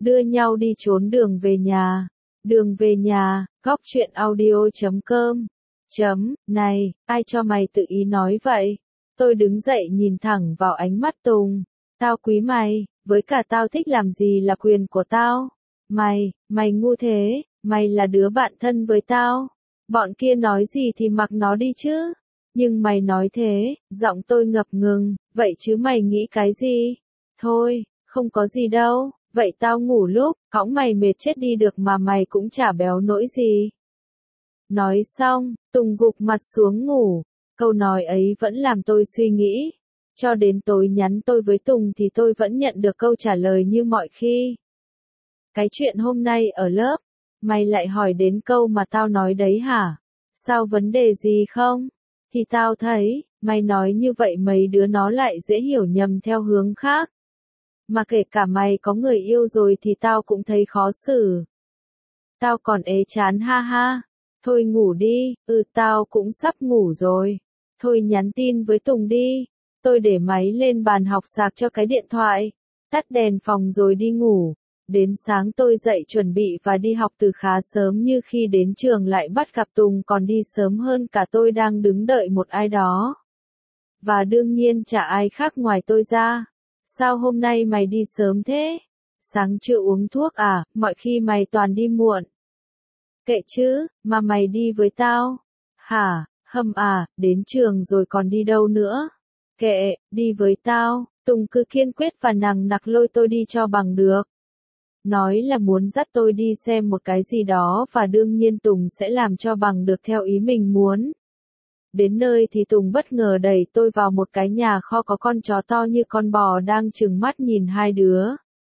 đưa nhau đi trốn đường về nhà. Đường về nhà, góc truyện audio.com. Này, ai cho mày tự ý nói vậy? Tôi đứng dậy nhìn thẳng vào ánh mắt Tùng. Tao quý mày, với cả tao thích làm gì là quyền của tao. Mày ngu thế, mày là đứa bạn thân với tao. Bọn kia nói gì thì mặc nó đi chứ. Nhưng mày nói thế, giọng tôi ngập ngừng, vậy chứ mày nghĩ cái gì? Thôi, không có gì đâu, vậy tao ngủ lúc, cõng mày mệt chết đi được mà mày cũng chả béo nỗi gì. Nói xong, Tùng gục mặt xuống ngủ, câu nói ấy vẫn làm tôi suy nghĩ. Cho đến tối nhắn tôi với Tùng thì tôi vẫn nhận được câu trả lời như mọi khi. Cái chuyện hôm nay ở lớp, mày lại hỏi đến câu mà tao nói đấy hả? Sao vấn đề gì không? Thì tao thấy, mày nói như vậy mấy đứa nó lại dễ hiểu nhầm theo hướng khác. Mà kể cả mày có người yêu rồi thì tao cũng thấy khó xử. Tao còn ế chán ha ha. Thôi ngủ đi, tao cũng sắp ngủ rồi. Thôi nhắn tin với Tùng đi. Tôi để máy lên bàn học sạc cho cái điện thoại. Tắt đèn phòng rồi đi ngủ. Đến sáng tôi dậy chuẩn bị và đi học từ khá sớm, như khi đến trường lại bắt gặp Tùng còn đi sớm hơn cả tôi đang đứng đợi một ai đó. Và đương nhiên chả ai khác ngoài tôi ra. Sao hôm nay mày đi sớm thế? Sáng chưa uống thuốc à, mọi khi mày toàn đi muộn. Kệ chứ, mà mày đi với tao. Hả, hâm à, đến trường rồi còn đi đâu nữa? Kệ, đi với tao. Tùng cứ kiên quyết và nằng nặc lôi tôi đi cho bằng được. Nói là muốn dắt tôi đi xem một cái gì đó và đương nhiên Tùng sẽ làm cho bằng được theo ý mình muốn. Đến nơi thì Tùng bất ngờ đẩy tôi vào một cái nhà kho có con chó to như con bò đang trừng mắt nhìn hai đứa.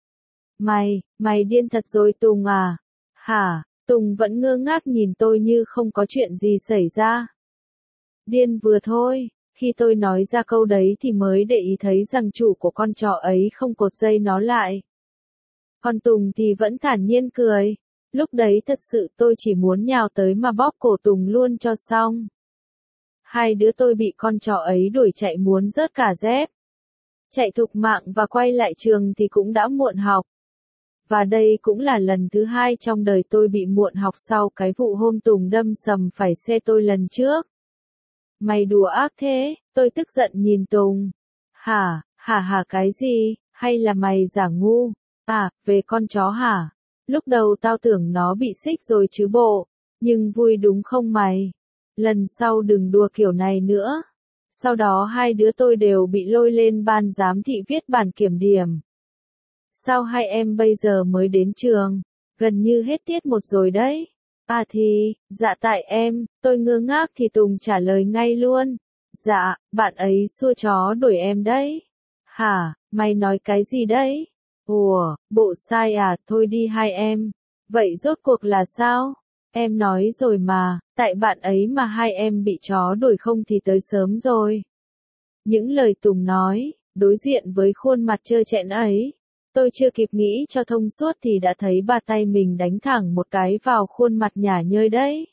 Mày điên thật rồi Tùng à? Hả? Tùng vẫn ngơ ngác nhìn tôi như không có chuyện gì xảy ra. Điên vừa thôi, khi tôi nói ra câu đấy thì mới để ý thấy rằng chủ của con chó ấy không cột dây nó lại. Còn Tùng thì vẫn thản nhiên cười. Lúc đấy thật sự tôi chỉ muốn nhào tới mà bóp cổ Tùng luôn cho xong. Hai đứa tôi bị con chó ấy đuổi chạy muốn rớt cả dép. Chạy thục mạng và quay lại trường thì cũng đã muộn học. Và đây cũng là lần thứ hai trong đời tôi bị muộn học sau cái vụ hôm Tùng đâm sầm phải xe tôi lần trước. Mày đùa ác thế, tôi tức giận nhìn Tùng. Hả cái gì, hay là mày giả ngu? À, về con chó hả? Lúc đầu tao tưởng nó bị xích rồi chứ bộ. Nhưng vui đúng không mày? Lần sau đừng đùa kiểu này nữa. Sau đó hai đứa tôi đều bị lôi lên ban giám thị viết bản kiểm điểm. Sao hai em bây giờ mới đến trường? Gần như hết tiết một rồi đấy. À thì, dạ tại em, tôi ngơ ngác thì Tùng trả lời ngay luôn. Dạ, bạn ấy xua chó đuổi em đấy. Hả, mày nói cái gì đấy? Ủa, bộ sai à, thôi đi hai em. Vậy rốt cuộc là sao? Em nói rồi mà, tại bạn ấy mà hai em bị chó đuổi không thì tới sớm rồi. Những lời Tùng nói, đối diện với khuôn mặt trơ trẽn ấy, tôi chưa kịp nghĩ cho thông suốt thì đã thấy bà tay mình đánh thẳng một cái vào khuôn mặt nhả nhơi đấy.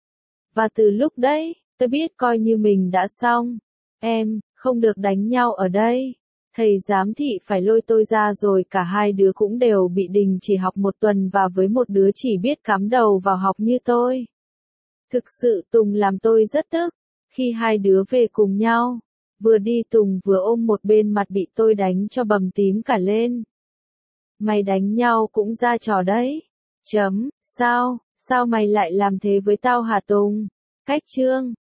Và từ lúc đấy, tôi biết coi như mình đã xong. Em, không được đánh nhau ở đây. Thầy giám thị phải lôi tôi ra rồi cả hai đứa cũng đều bị đình chỉ học một tuần và với một đứa chỉ biết cắm đầu vào học như tôi. Thực sự Tùng làm tôi rất tức. Khi hai đứa về cùng nhau, vừa đi Tùng vừa ôm một bên mặt bị tôi đánh cho bầm tím cả lên. Mày đánh nhau cũng ra trò đấy. Sao mày lại làm thế với tao hả Tùng? Cách chương